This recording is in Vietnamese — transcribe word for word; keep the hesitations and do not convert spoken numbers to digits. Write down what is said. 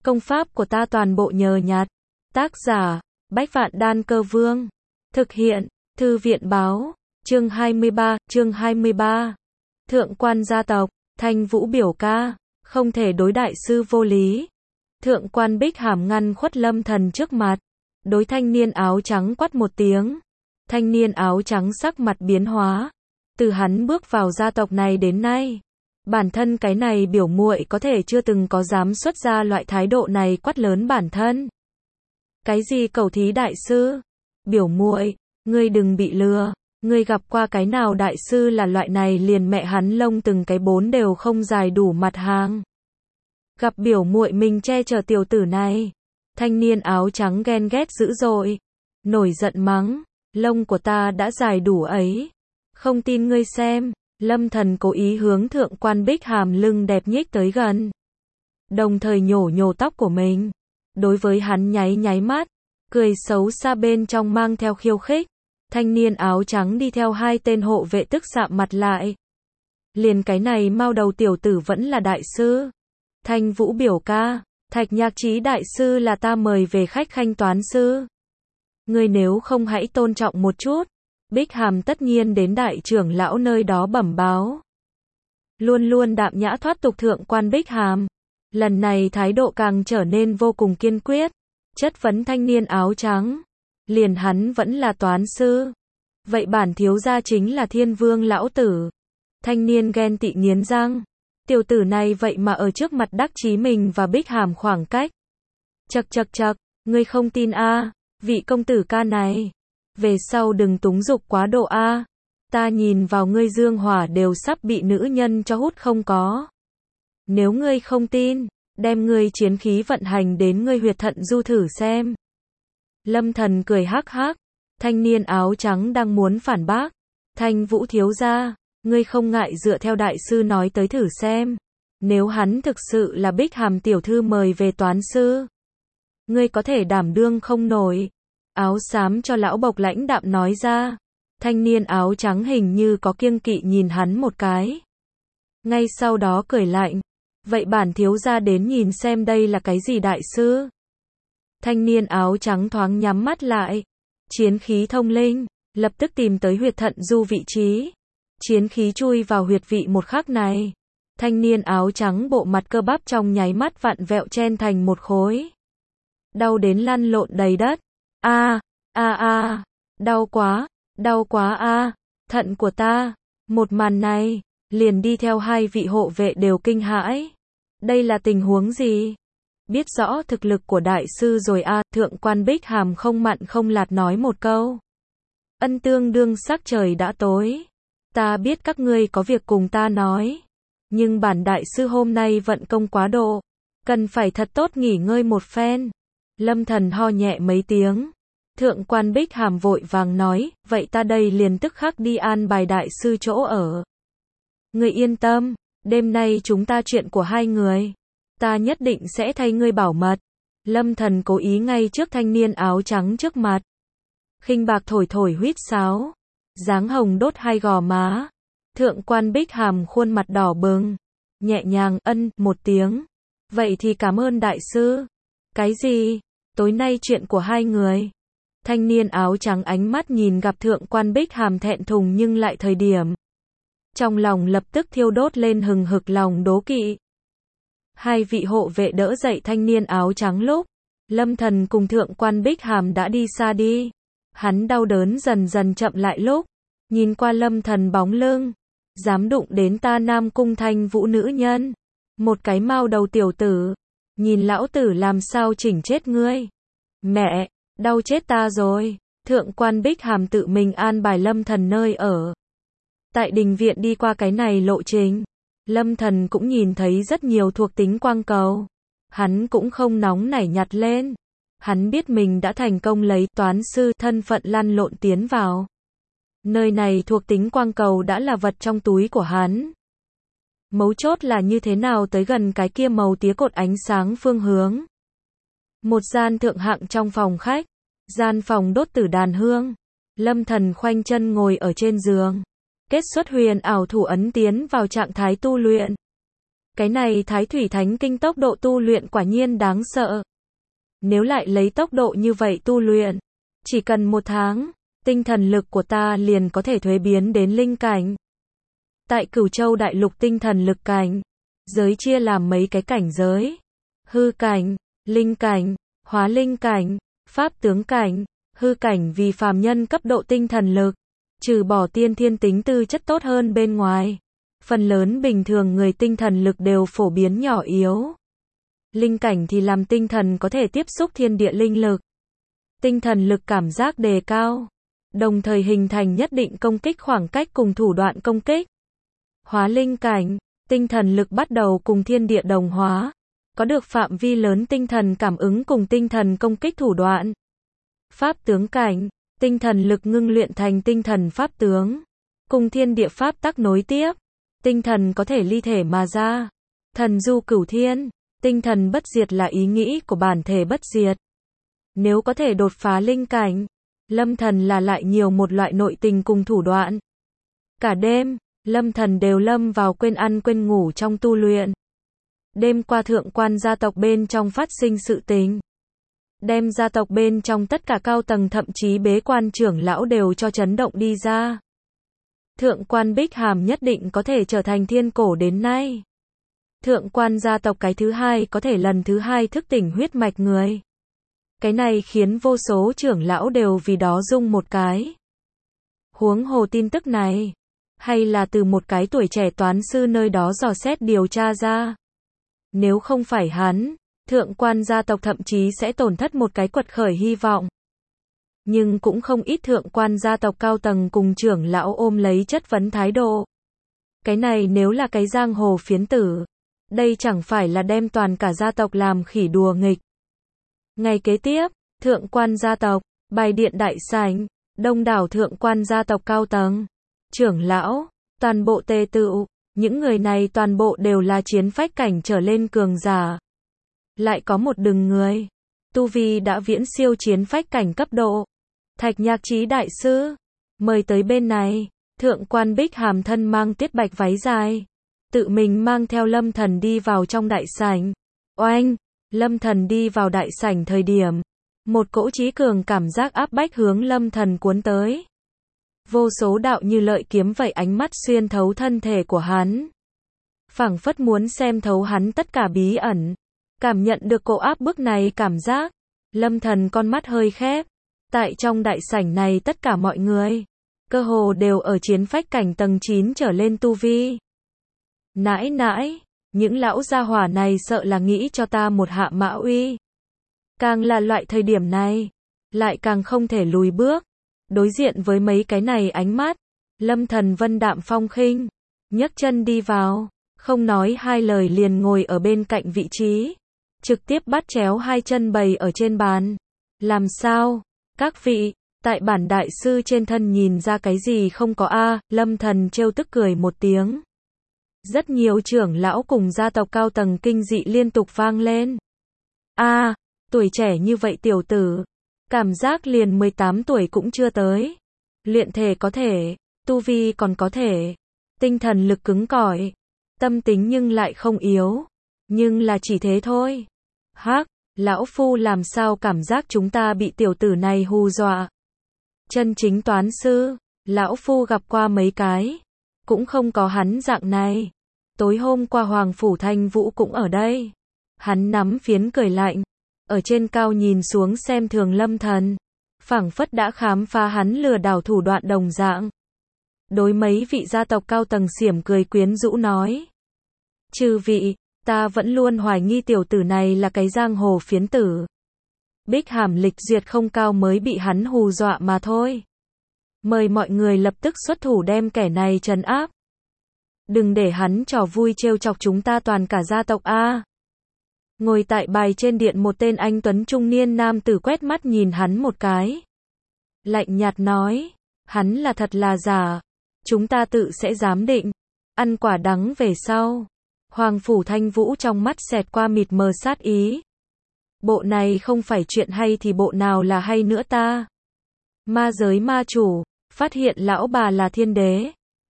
Công pháp của ta toàn bộ nhờ nhặt. Tác giả, Bách Vạn Đan Cơ Vương. Thực hiện, Thư viện Báo. Chương hai mươi ba, chương hai mươi ba. Thượng quan gia tộc, Thanh Vũ biểu ca, không thể đối đại sư vô lý. Thượng quan Bích Hàm ngăn khuất Lâm Thần trước mặt, đối thanh niên áo trắng quát một tiếng. Thanh niên áo trắng sắc mặt biến hóa. Từ hắn bước vào gia tộc này đến nay, bản thân cái này biểu muội có thể chưa từng có dám xuất ra loại thái độ này quát lớn bản thân. Cái gì cầu thí đại sư? Biểu muội, ngươi đừng bị lừa, ngươi gặp qua cái nào đại sư là loại này liền mẹ hắn lông từng cái bốn đều không dài đủ mặt hàng. Gặp biểu muội mình che chở tiểu tử này, thanh niên áo trắng ghen ghét dữ dội, nổi giận mắng, lông của ta đã dài đủ ấy, không tin ngươi xem. Lâm Thần cố ý hướng thượng quan Bích Hàm lưng đẹp nhích tới gần, đồng thời nhổ nhổ tóc của mình, đối với hắn nháy nháy mắt, cười xấu xa bên trong mang theo khiêu khích. Thanh niên áo trắng đi theo hai tên hộ vệ tức sạm mặt lại. Liền cái này mau đầu tiểu tử vẫn là đại sư. Thanh Vũ biểu ca, Thạch Nhạc Chí đại sư là ta mời về khách khanh toán sư. Ngươi nếu không hãy tôn trọng một chút. Bích Hàm tất nhiên đến đại trưởng lão nơi đó bẩm báo. Luôn luôn đạm nhã thoát tục thượng quan Bích Hàm, lần này thái độ càng trở nên vô cùng kiên quyết, chất vấn thanh niên áo trắng. Liền hắn vẫn là toán sư, vậy bản thiếu gia chính là Thiên Vương lão tử. Thanh niên ghen tị nghiến răng, tiểu tử này vậy mà ở trước mặt đắc chí mình và Bích Hàm khoảng cách. Chậc chậc chậc, ngươi không tin a? À, vị công tử ca này, về sau đừng túng dục quá độ a. À. Ta nhìn vào ngươi dương hỏa đều sắp bị nữ nhân cho hút không có. Nếu ngươi không tin, đem ngươi chiến khí vận hành đến ngươi huyệt thận du thử xem. Lâm Thần cười hắc hắc, thanh niên áo trắng đang muốn phản bác. Thanh Vũ thiếu gia, ngươi không ngại dựa theo đại sư nói tới thử xem. Nếu hắn thực sự là Bích Hàm tiểu thư mời về toán sư, ngươi có thể đảm đương không nổi. Áo xám cho lão bộc lãnh đạm nói ra. Thanh niên áo trắng hình như có kiêng kỵ nhìn hắn một cái. Ngay sau đó cười lạnh, vậy bản thiếu gia đến nhìn xem đây là cái gì đại sư. Thanh niên áo trắng thoáng nhắm mắt lại, chiến khí thông linh, lập tức tìm tới huyệt thận du vị trí. Chiến khí chui vào huyệt vị một khắc này, thanh niên áo trắng bộ mặt cơ bắp trong nháy mắt vặn vẹo chen thành một khối. Đau đến lăn lộn đầy đất. A, a a, đau quá, đau quá a, thận của ta. Một màn này, liền đi theo hai vị hộ vệ đều kinh hãi. Đây là tình huống gì? Biết rõ thực lực của đại sư rồi a, à, thượng quan Bích Hàm không mặn không lạt nói một câu. Ân tương đương sắc trời đã tối. Ta biết các ngươi có việc cùng ta nói. Nhưng bản đại sư hôm nay vận công quá độ. Cần phải thật tốt nghỉ ngơi một phen. Lâm Thần ho nhẹ mấy tiếng. Thượng quan Bích Hàm vội vàng nói, vậy ta đây liền tức khắc đi an bài đại sư chỗ ở. Ngươi yên tâm, đêm nay chúng ta chuyện của hai người. Ta nhất định sẽ thay ngươi bảo mật. Lâm Thần cố ý ngay trước thanh niên áo trắng trước mặt. Khinh bạc thổi thổi huýt sáo. Dáng hồng đốt hai gò má. Thượng quan Bích Hàm khuôn mặt đỏ bừng. Nhẹ nhàng ân một tiếng. Vậy thì cảm ơn đại sư. Cái gì? Tối nay chuyện của hai người. Thanh niên áo trắng ánh mắt nhìn gặp thượng quan Bích Hàm thẹn thùng nhưng lại thời điểm. Trong lòng lập tức thiêu đốt lên hừng hực lòng đố kỵ. Hai vị hộ vệ đỡ dậy thanh niên áo trắng lúc Lâm Thần cùng thượng quan Bích Hàm đã đi xa đi. Hắn đau đớn dần dần chậm lại lúc nhìn qua Lâm Thần bóng lưng. Dám đụng đến ta Nam Cung Thanh Vũ nữ nhân. Một cái mau đầu tiểu tử. Nhìn lão tử làm sao chỉnh chết ngươi. Mẹ, đau chết ta rồi. Thượng quan Bích Hàm tự mình an bài Lâm Thần nơi ở. Tại đình viện đi qua cái này lộ trình, Lâm Thần cũng nhìn thấy rất nhiều thuộc tính quang cầu. Hắn cũng không nóng nảy nhặt lên. Hắn biết mình đã thành công lấy toán sư thân phận lăn lộn tiến vào. Nơi này thuộc tính quang cầu đã là vật trong túi của hắn. Mấu chốt là như thế nào tới gần cái kia màu tía cột ánh sáng phương hướng. Một gian thượng hạng trong phòng khách. Gian phòng đốt tử đàn hương. Lâm Thần khoanh chân ngồi ở trên giường. Kết xuất huyền ảo thủ ấn tiến vào trạng thái tu luyện. Cái này Thái Thủy Thánh Kinh tốc độ tu luyện quả nhiên đáng sợ. Nếu lại lấy tốc độ như vậy tu luyện, chỉ cần một tháng, tinh thần lực của ta liền có thể thuế biến đến linh cảnh. Tại Cửu Châu Đại Lục tinh thần lực cảnh, giới chia làm mấy cái cảnh giới. Hư cảnh, linh cảnh, hóa linh cảnh, pháp tướng cảnh. Hư cảnh vì phàm nhân cấp độ tinh thần lực, trừ bỏ tiên thiên tính tư chất tốt hơn bên ngoài, phần lớn bình thường người tinh thần lực đều phổ biến nhỏ yếu. Linh cảnh thì làm tinh thần có thể tiếp xúc thiên địa linh lực. Tinh thần lực cảm giác đề cao, đồng thời hình thành nhất định công kích khoảng cách cùng thủ đoạn công kích. Hóa linh cảnh, tinh thần lực bắt đầu cùng thiên địa đồng hóa, có được phạm vi lớn tinh thần cảm ứng cùng tinh thần công kích thủ đoạn. Pháp tướng cảnh, tinh thần lực ngưng luyện thành tinh thần pháp tướng, cùng thiên địa pháp tắc nối tiếp, tinh thần có thể ly thể mà ra. Thần du cửu thiên, tinh thần bất diệt là ý nghĩ của bản thể bất diệt. Nếu có thể đột phá linh cảnh, Lâm Thần là lại nhiều một loại nội tình cùng thủ đoạn. Cả đêm, Lâm Thần đều lâm vào quên ăn quên ngủ trong tu luyện. Đêm qua thượng quan gia tộc bên trong phát sinh sự tình, đem gia tộc bên trong tất cả cao tầng thậm chí bế quan trưởng lão đều cho chấn động đi ra. Thượng quan Bích Hàm nhất định có thể trở thành thiên cổ đến nay. Thượng quan gia tộc cái thứ hai có thể lần thứ hai thức tỉnh huyết mạch người. Cái này khiến vô số trưởng lão đều vì đó rung một cái. Huống hồ tin tức này, hay là từ một cái tuổi trẻ toán sư nơi đó dò xét điều tra ra. Nếu không phải hắn, thượng quan gia tộc thậm chí sẽ tổn thất một cái quật khởi hy vọng. Nhưng cũng không ít thượng quan gia tộc cao tầng cùng trưởng lão ôm lấy chất vấn thái độ. Cái này nếu là cái giang hồ phiến tử, đây chẳng phải là đem toàn cả gia tộc làm khỉ đùa nghịch. Ngày kế tiếp, thượng quan gia tộc, bài điện đại sảnh, đông đảo thượng quan gia tộc cao tầng, trưởng lão, toàn bộ tề tựu, những người này toàn bộ đều là chiến phách cảnh trở lên cường giả. Lại có một đừng người, tu vi đã viễn siêu chiến phách cảnh cấp độ. Thạch Nhạc Chí đại sư, mời tới bên này. Thượng quan Bích Hàm thân mang tiết bạch váy dài, tự mình mang theo Lâm Thần đi vào trong đại sảnh. Oanh, Lâm Thần đi vào đại sảnh thời điểm, một cỗ chí cường cảm giác áp bách hướng Lâm Thần cuốn tới. Vô số đạo như lợi kiếm vậy ánh mắt xuyên thấu thân thể của hắn, phảng phất muốn xem thấu hắn tất cả bí ẩn. Cảm nhận được cỗ áp bức này cảm giác, Lâm Thần con mắt hơi khép. Tại trong đại sảnh này tất cả mọi người, cơ hồ đều ở chiến phách cảnh tầng chín trở lên tu vi. Nãi nãi, những lão gia hỏa này sợ là nghĩ cho ta một hạ mã uy. Càng là loại thời điểm này, lại càng không thể lùi bước. Đối diện với mấy cái này ánh mắt, Lâm Thần vân đạm phong khinh, nhấc chân đi vào, không nói hai lời liền ngồi ở bên cạnh vị trí, trực tiếp bắt chéo hai chân bày ở trên bàn. Làm sao? Các vị, tại bản đại sư trên thân nhìn ra cái gì không có a? Lâm Thần trêu tức cười một tiếng. Rất nhiều trưởng lão cùng gia tộc cao tầng kinh dị liên tục vang lên. A, tuổi trẻ như vậy tiểu tử, cảm giác liền mười tám tuổi cũng chưa tới. Luyện thể có thể, tu vi còn có thể, tinh thần lực cứng cỏi, tâm tính nhưng lại không yếu, nhưng là chỉ thế thôi. Hắc, lão phu làm sao cảm giác chúng ta bị tiểu tử này hù dọa. Chân chính toán sư, lão phu gặp qua mấy cái, cũng không có hắn dạng này. Tối hôm qua Hoàng Phủ Thanh Vũ cũng ở đây. Hắn nắm phiến cười lạnh, ở trên cao nhìn xuống xem thường Lâm Thần, phảng phất đã khám phá hắn lừa đảo thủ đoạn đồng dạng. Đối mấy vị gia tộc cao tầng xiểm cười quyến rũ nói: "Chư vị, ta vẫn luôn hoài nghi tiểu tử này là cái giang hồ phiến tử. Bích Hàm lịch duyệt không cao mới bị hắn hù dọa mà thôi. Mời mọi người lập tức xuất thủ đem kẻ này trấn áp. Đừng để hắn trò vui trêu chọc chúng ta toàn cả gia tộc a." Ngồi tại bài trên điện một tên anh tuấn trung niên nam tử quét mắt nhìn hắn một cái, lạnh nhạt nói: "Hắn là thật là giả, chúng ta tự sẽ giám định, ăn quả đắng về sau." Hoàng Phủ Thanh Vũ trong mắt xẹt qua mịt mờ sát ý. Bộ này không phải chuyện hay thì bộ nào là hay nữa ta? Ma giới ma chủ, phát hiện lão bà là thiên đế.